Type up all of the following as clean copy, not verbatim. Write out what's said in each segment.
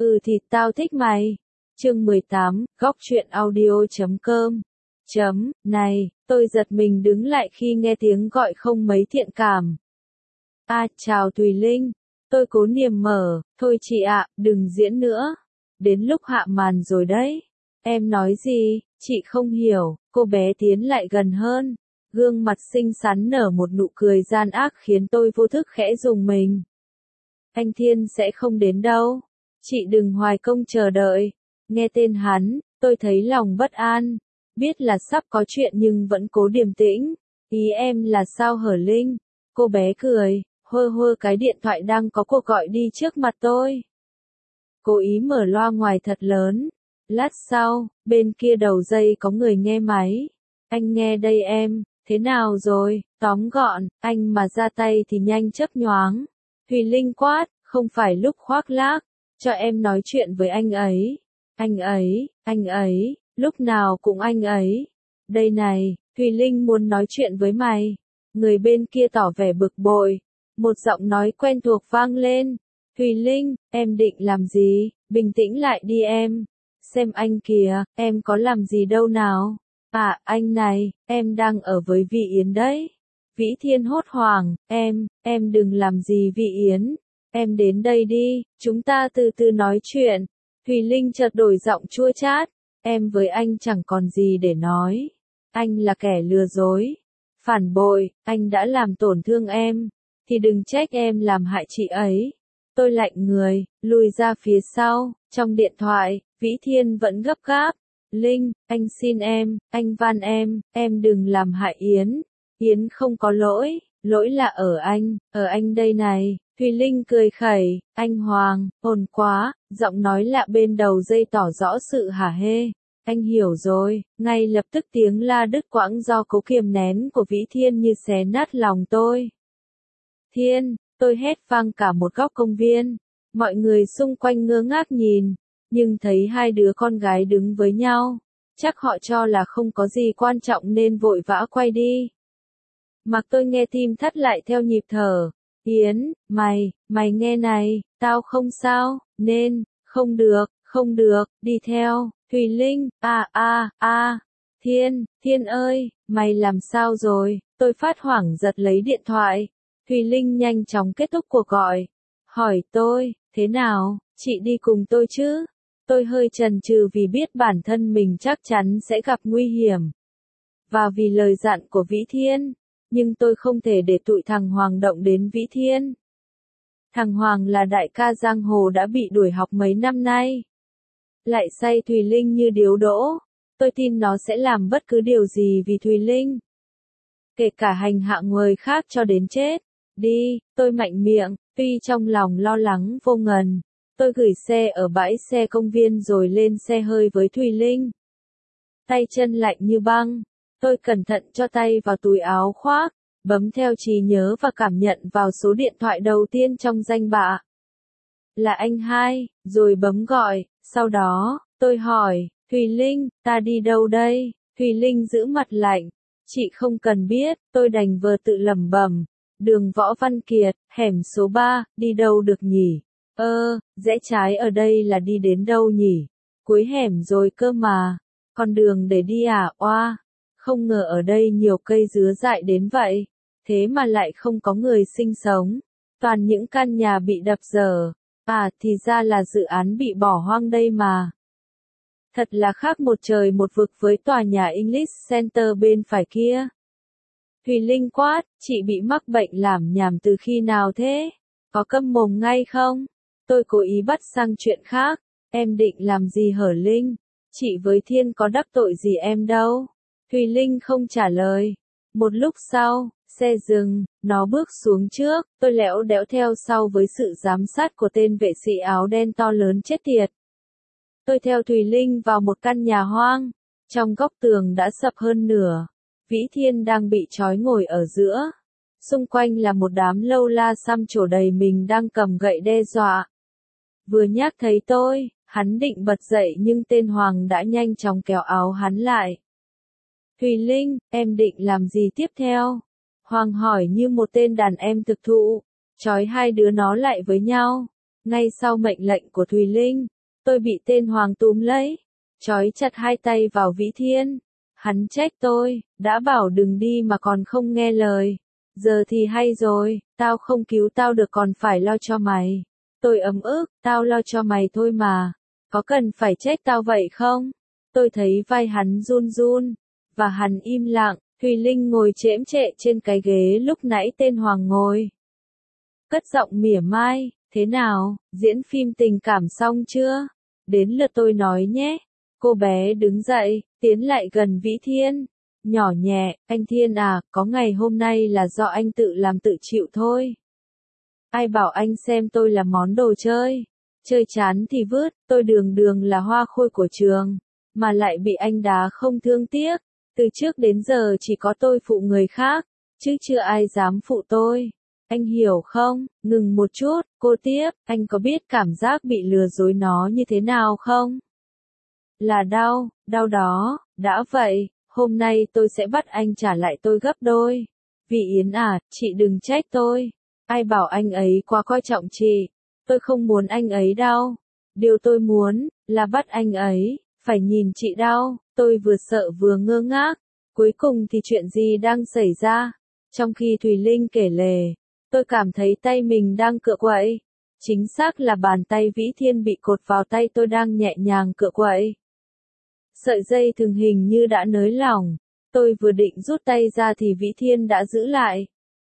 Thì tao thích mày. Chương 18, góc truyện audio.com. Này, tôi giật mình đứng lại khi nghe tiếng gọi không mấy thiện cảm. Chào Thùy Linh. Tôi cố niềm mở, thôi chị ạ, đừng diễn nữa. Đến lúc hạ màn rồi đấy. Em nói gì, chị không hiểu, cô bé tiến lại gần hơn. Gương mặt xinh xắn nở một nụ cười gian ác khiến tôi vô thức khẽ rùng mình. Anh Thiên sẽ không đến đâu. Chị đừng hoài công chờ đợi. Nghe tên hắn, tôi thấy lòng bất an. Biết là sắp có chuyện nhưng vẫn cố điềm tĩnh. Ý em là sao hở Linh? Cô bé cười, hơ hơ cái điện thoại đang có cuộc gọi đi trước mặt tôi. Cố ý mở loa ngoài thật lớn. Lát sau, bên kia đầu dây có người nghe máy. Anh nghe đây em, thế nào rồi? Tóm gọn, anh mà ra tay thì nhanh chớp nhoáng. Thùy Linh quát, không phải lúc khoác lác. Cho em nói chuyện với anh ấy. Anh ấy, lúc nào cũng anh ấy. Đây này, Thùy Linh muốn nói chuyện với mày. Người bên kia tỏ vẻ bực bội. Một giọng nói quen thuộc vang lên. Thùy Linh, em định làm gì? Bình tĩnh lại đi em. Xem anh kìa, em có làm gì đâu nào. Anh này, em đang ở với Vị Yến đấy. Vĩ Thiên hốt hoảng, em đừng làm gì Vị Yến. Em đến đây đi, chúng ta từ từ nói chuyện. Thùy Linh chợt đổi giọng chua chát. Em với anh chẳng còn gì để nói. Anh là kẻ lừa dối. Phản bội, anh đã làm tổn thương em. Thì đừng trách em làm hại chị ấy. Tôi lạnh người, lùi ra phía sau. Trong điện thoại, Vĩ Thiên vẫn gấp gáp. Linh, anh xin em, anh van em đừng làm hại Yến. Yến không có lỗi, lỗi là ở anh đây này. Thùy Linh cười khẩy, anh Hoàng, ồn quá, giọng nói lạ bên đầu dây tỏ rõ sự hả hê. Anh hiểu rồi, ngay lập tức tiếng la đứt quãng do cố kiềm nén của Vĩ Thiên như xé nát lòng tôi. Thiên, tôi hét vang cả một góc công viên. Mọi người xung quanh ngơ ngác nhìn, nhưng thấy hai đứa con gái đứng với nhau. Chắc họ cho là không có gì quan trọng nên vội vã quay đi. Mặc tôi nghe tim thắt lại theo nhịp thở. Yến, mày nghe này, tao không sao, nên, không được, đi theo, Thùy Linh, Thiên ơi, mày làm sao rồi, tôi phát hoảng giật lấy điện thoại. Thùy Linh nhanh chóng kết thúc cuộc gọi. Hỏi tôi, thế nào, chị đi cùng tôi chứ? Tôi hơi chần chừ vì biết bản thân mình chắc chắn sẽ gặp nguy hiểm. Và vì lời dặn của Vĩ Thiên. Nhưng tôi không thể để tụi thằng Hoàng động đến Vĩ Thiên. Thằng Hoàng là đại ca giang hồ đã bị đuổi học mấy năm nay. Lại say Thùy Linh như điếu đỗ. Tôi tin nó sẽ làm bất cứ điều gì vì Thùy Linh. Kể cả hành hạ người khác cho đến chết. Đi, tôi mạnh miệng, tuy trong lòng lo lắng vô ngần. Tôi gửi xe ở bãi xe công viên rồi lên xe hơi với Thùy Linh. Tay chân lạnh như băng. Tôi cẩn thận cho tay vào túi áo khoác, bấm theo trí nhớ và cảm nhận vào số điện thoại đầu tiên trong danh bạ. Là anh hai, rồi bấm gọi, sau đó, tôi hỏi, Thùy Linh, ta đi đâu đây? Thùy Linh giữ mặt lạnh, chị không cần biết, tôi đành vờ tự lẩm bẩm, đường Võ Văn Kiệt, hẻm số 3, đi đâu được nhỉ? Rẽ trái ở đây là đi đến đâu nhỉ? Cuối hẻm rồi cơ mà, con đường để đi oa. Không ngờ ở đây nhiều cây dứa dại đến vậy, thế mà lại không có người sinh sống, toàn những căn nhà bị đập dở. Thì ra là dự án bị bỏ hoang đây mà. Thật là khác một trời một vực với tòa nhà English Center bên phải kia. Thùy Linh quát, chị bị mắc bệnh làm nhảm từ khi nào thế? Có câm mồm ngay không? Tôi cố ý bắt sang chuyện khác, em định làm gì hở Linh? Chị với Thiên có đắc tội gì em đâu? Thùy Linh không trả lời. Một lúc sau, xe dừng, nó bước xuống trước, tôi lẽo đẽo theo sau với sự giám sát của tên vệ sĩ áo đen to lớn chết tiệt. Tôi theo Thùy Linh vào một căn nhà hoang, trong góc tường đã sập hơn nửa. Vĩ Thiên đang bị trói ngồi ở giữa. Xung quanh là một đám lâu la xăm trổ đầy mình đang cầm gậy đe dọa. Vừa nhắc thấy tôi, hắn định bật dậy nhưng tên Hoàng đã nhanh chóng kéo áo hắn lại. Thùy Linh, em định làm gì tiếp theo? Hoàng hỏi như một tên đàn em thực thụ. Trói hai đứa nó lại với nhau. Ngay sau mệnh lệnh của Thùy Linh, tôi bị tên Hoàng túm lấy, trói chặt hai tay vào Vĩ Thiên. Hắn trách tôi, đã bảo đừng đi mà còn không nghe lời. Giờ thì hay rồi, tao không cứu tao được còn phải lo cho mày. Tôi ấm ức, tao lo cho mày thôi mà. Có cần phải trách tao vậy không? Tôi thấy vai hắn run run, và hắn im lặng. Thùy Linh ngồi chễm chệ trên cái ghế lúc nãy tên Hoàng ngồi. Cất giọng mỉa mai, thế nào, diễn phim tình cảm xong chưa? Đến lượt tôi nói nhé. Cô bé đứng dậy, tiến lại gần Vĩ Thiên. Nhỏ nhẹ, anh Thiên à, có ngày hôm nay là do anh tự làm tự chịu thôi. Ai bảo anh xem tôi là món đồ chơi. Chơi chán thì vứt, tôi đường đường là hoa khôi của trường. Mà lại bị anh đá không thương tiếc. Từ trước đến giờ chỉ có tôi phụ người khác, chứ chưa ai dám phụ tôi. Anh hiểu không? Ngừng một chút, cô tiếp, anh có biết cảm giác bị lừa dối nó như thế nào không? Là đau, đau đó, đã vậy, hôm nay tôi sẽ bắt anh trả lại tôi gấp đôi. Vì Yến à, chị đừng trách tôi. Ai bảo anh ấy quá coi trọng chị. Tôi không muốn anh ấy đau. Điều tôi muốn, là bắt anh ấy, phải nhìn chị đau. Tôi vừa sợ vừa ngơ ngác. Cuối cùng thì chuyện gì đang xảy ra? Trong khi Thùy Linh kể lể, tôi cảm thấy tay mình đang cựa quậy. Chính xác là bàn tay Vĩ Thiên bị cột vào tay tôi đang nhẹ nhàng cựa quậy. Sợi dây thừng hình như đã nới lỏng. Tôi vừa định rút tay ra thì Vĩ Thiên đã giữ lại.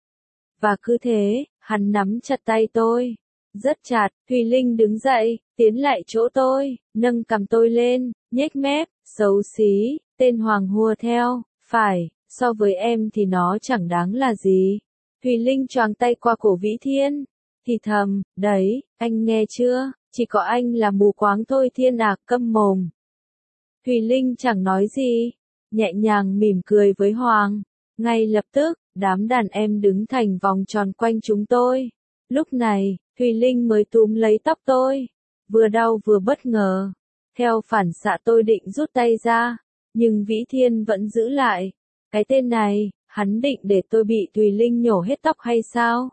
Và cứ thế, hắn nắm chặt tay tôi. Rất chặt, Thùy Linh đứng dậy, tiến lại chỗ tôi, nâng cằm tôi lên, nhếch mép, xấu xí, tên Hoàng hùa theo, phải, so với em thì nó chẳng đáng là gì. Thùy Linh choàng tay qua cổ Vĩ Thiên, thì thầm, đấy, anh nghe chưa, chỉ có anh là mù quáng thôi Thiên à, câm mồm. Thùy Linh chẳng nói gì, nhẹ nhàng mỉm cười với Hoàng. Ngay lập tức, đám đàn em đứng thành vòng tròn quanh chúng tôi. Lúc này, Thùy Linh mới túm lấy tóc tôi, vừa đau vừa bất ngờ. Theo phản xạ tôi định rút tay ra, nhưng Vĩ Thiên vẫn giữ lại. Cái tên này, hắn định để tôi bị Thùy Linh nhổ hết tóc hay sao?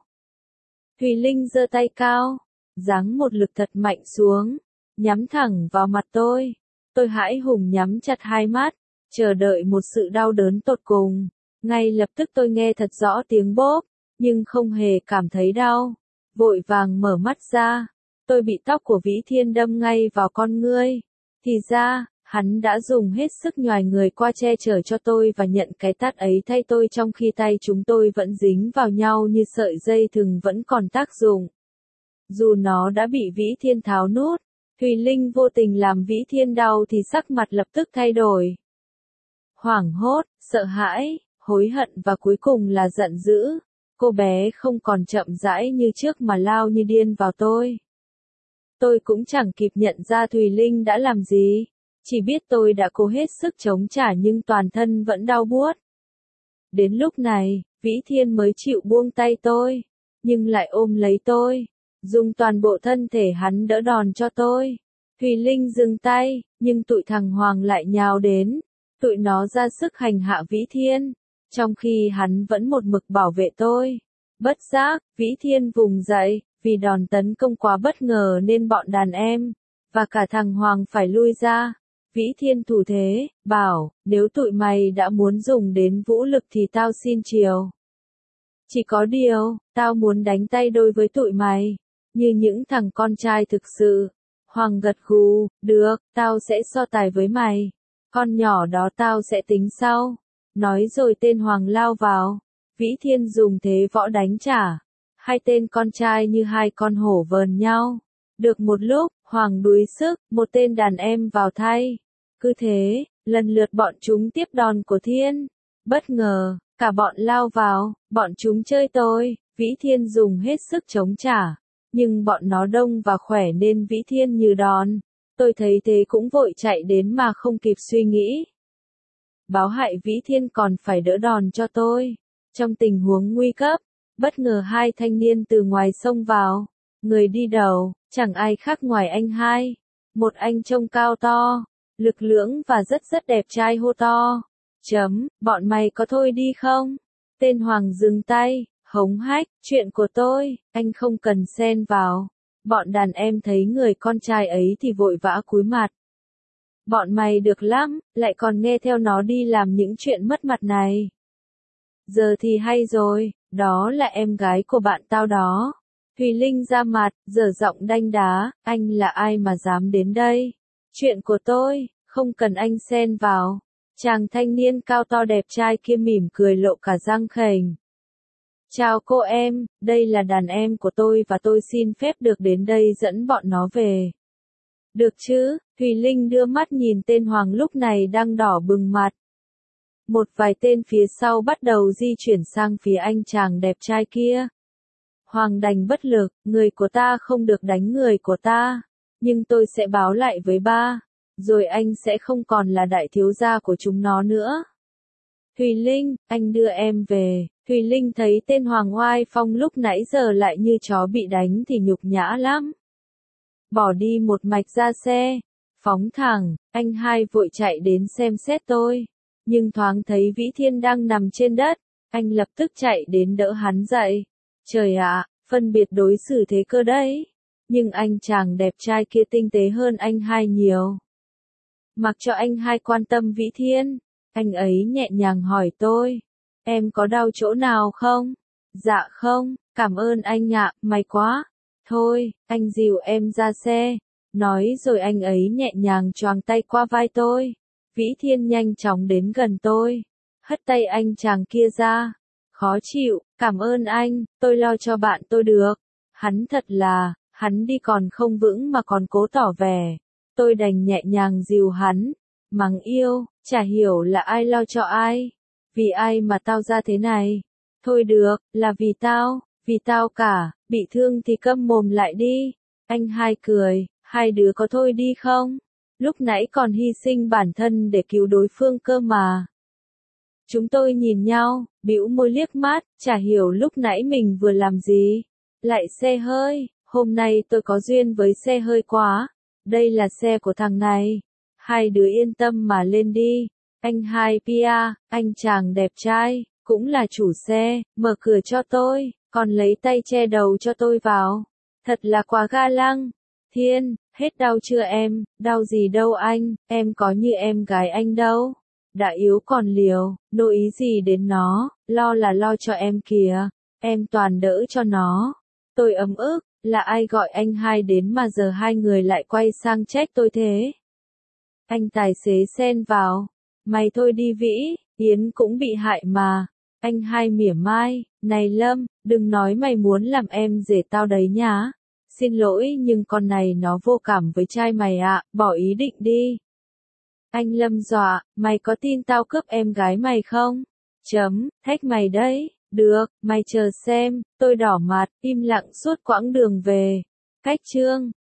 Thùy Linh giơ tay cao, giáng một lực thật mạnh xuống, nhắm thẳng vào mặt tôi. Tôi hãi hùng nhắm chặt hai mắt, chờ đợi một sự đau đớn tột cùng. Ngay lập tức tôi nghe thật rõ tiếng bốp, nhưng không hề cảm thấy đau. Vội vàng mở mắt ra, tôi bị tóc của Vĩ Thiên đâm ngay vào con ngươi. Thì ra, hắn đã dùng hết sức nhoài người qua che chở cho tôi và nhận cái tát ấy thay tôi trong khi tay chúng tôi vẫn dính vào nhau như sợi dây thừng vẫn còn tác dụng. Dù nó đã bị Vĩ Thiên tháo nút, Thùy Linh vô tình làm Vĩ Thiên đau thì sắc mặt lập tức thay đổi. Hoảng hốt, sợ hãi, hối hận và cuối cùng là giận dữ. Cô bé không còn chậm rãi như trước mà lao như điên vào tôi. Tôi cũng chẳng kịp nhận ra Thùy Linh đã làm gì. Chỉ biết tôi đã cố hết sức chống trả nhưng toàn thân vẫn đau buốt. Đến lúc này, Vĩ Thiên mới chịu buông tay tôi, nhưng lại ôm lấy tôi, dùng toàn bộ thân thể hắn đỡ đòn cho tôi. Thùy Linh dừng tay, nhưng tụi thằng Hoàng lại nhào đến. Tụi nó ra sức hành hạ Vĩ Thiên, trong khi hắn vẫn một mực bảo vệ tôi. Bất giác, Vĩ Thiên vùng dậy, vì đòn tấn công quá bất ngờ nên bọn đàn em, và cả thằng Hoàng phải lui ra. Vĩ Thiên thủ thế, bảo, nếu tụi mày đã muốn dùng đến vũ lực thì tao xin chiều. Chỉ có điều, tao muốn đánh tay đôi với tụi mày, như những thằng con trai thực sự. Hoàng gật gù, được, tao sẽ so tài với mày. Con nhỏ đó tao sẽ tính sau. Nói rồi tên Hoàng lao vào. Vĩ Thiên dùng thế võ đánh trả. Hai tên con trai như hai con hổ vờn nhau. Được một lúc, Hoàng đuối sức, một tên đàn em vào thay. Cứ thế, lần lượt bọn chúng tiếp đòn của Thiên. Bất ngờ, cả bọn lao vào, bọn chúng chơi tôi. Vĩ Thiên dùng hết sức chống trả. Nhưng bọn nó đông và khỏe nên Vĩ Thiên như đòn. Tôi thấy thế cũng vội chạy đến mà không kịp suy nghĩ. Báo hại Vĩ Thiên còn phải đỡ đòn cho tôi. Trong tình huống nguy cấp, bất ngờ hai thanh niên từ ngoài xông vào. Người đi đầu, chẳng ai khác ngoài anh hai. Một anh trông cao to, lực lưỡng và rất đẹp trai hô to. Bọn mày có thôi đi không? Tên Hoàng dừng tay, hống hách, chuyện của tôi, anh không cần xen vào. Bọn đàn em thấy người con trai ấy thì vội vã cúi mặt. Bọn mày được lắm, lại còn nghe theo nó đi làm những chuyện mất mặt này. Giờ thì hay rồi, đó là em gái của bạn tao đó. Thùy Linh ra mặt, giở giọng đanh đá, anh là ai mà dám đến đây? Chuyện của tôi, không cần anh xen vào. Chàng thanh niên cao to đẹp trai kia mỉm cười lộ cả răng khểnh. Chào cô em, đây là đàn em của tôi và tôi xin phép được đến đây dẫn bọn nó về. Được chứ, Thùy Linh đưa mắt nhìn tên Hoàng lúc này đang đỏ bừng mặt. Một vài tên phía sau bắt đầu di chuyển sang phía anh chàng đẹp trai kia. Hoàng đành bất lực, người của ta không được đánh người của ta, nhưng tôi sẽ báo lại với ba, rồi anh sẽ không còn là đại thiếu gia của chúng nó nữa. Thùy Linh, anh đưa em về. Thùy Linh thấy tên Hoàng oai phong lúc nãy giờ lại như chó bị đánh thì nhục nhã lắm. Bỏ đi một mạch ra xe, phóng thẳng, anh hai vội chạy đến xem xét tôi, nhưng thoáng thấy Vĩ Thiên đang nằm trên đất, anh lập tức chạy đến đỡ hắn dậy. Trời ạ, phân biệt đối xử thế cơ đấy, nhưng anh chàng đẹp trai kia tinh tế hơn anh hai nhiều. Mặc cho anh hai quan tâm Vĩ Thiên, anh ấy nhẹ nhàng hỏi tôi, em có đau chỗ nào không? Dạ không, cảm ơn anh ạ, may quá. Thôi, anh dìu em ra xe. Nói rồi anh ấy nhẹ nhàng choàng tay qua vai tôi. Vĩ Thiên nhanh chóng đến gần tôi, hất tay anh chàng kia ra. Khó chịu, cảm ơn anh, tôi lo cho bạn tôi được. Hắn thật là, hắn đi còn không vững mà còn cố tỏ vẻ. Tôi đành nhẹ nhàng dìu hắn. Mắng yêu, chả hiểu là ai lo cho ai. Vì ai mà tao ra thế này? Thôi được, là vì tao cả, bị thương thì câm mồm lại đi. Anh hai cười, hai đứa có thôi đi không? Lúc nãy còn hy sinh bản thân để cứu đối phương cơ mà. Chúng tôi nhìn nhau, bĩu môi liếc mắt, chả hiểu lúc nãy mình vừa làm gì. Lại xe hơi, hôm nay tôi có duyên với xe hơi quá. Đây là xe của thằng này. Hai đứa yên tâm mà lên đi. Anh hai Pia, anh chàng đẹp trai, cũng là chủ xe, mở cửa cho tôi, còn lấy tay che đầu cho tôi vào. Thật là quá ga lăng. Thiên, hết đau chưa em? Đau gì đâu anh, em có như em gái anh đâu. Đã yếu còn liều, nô ý gì đến nó, lo là lo cho em kìa. Em toàn đỡ cho nó. Tôi ấm ức, là ai gọi anh hai đến mà giờ hai người lại quay sang trách tôi thế? Anh tài xế xen vào. Mày thôi đi Vĩ, Yến cũng bị hại mà. Anh hai mỉa mai, này Lâm, đừng nói mày muốn làm em rể tao đấy nhá. Xin lỗi nhưng con này nó vô cảm với trai mày ạ, bỏ ý định đi. Anh Lâm dọa, mày có tin tao cướp em gái mày không? Thách mày đấy, được, mày chờ xem, tôi đỏ mặt, im lặng suốt quãng đường về. Cách chương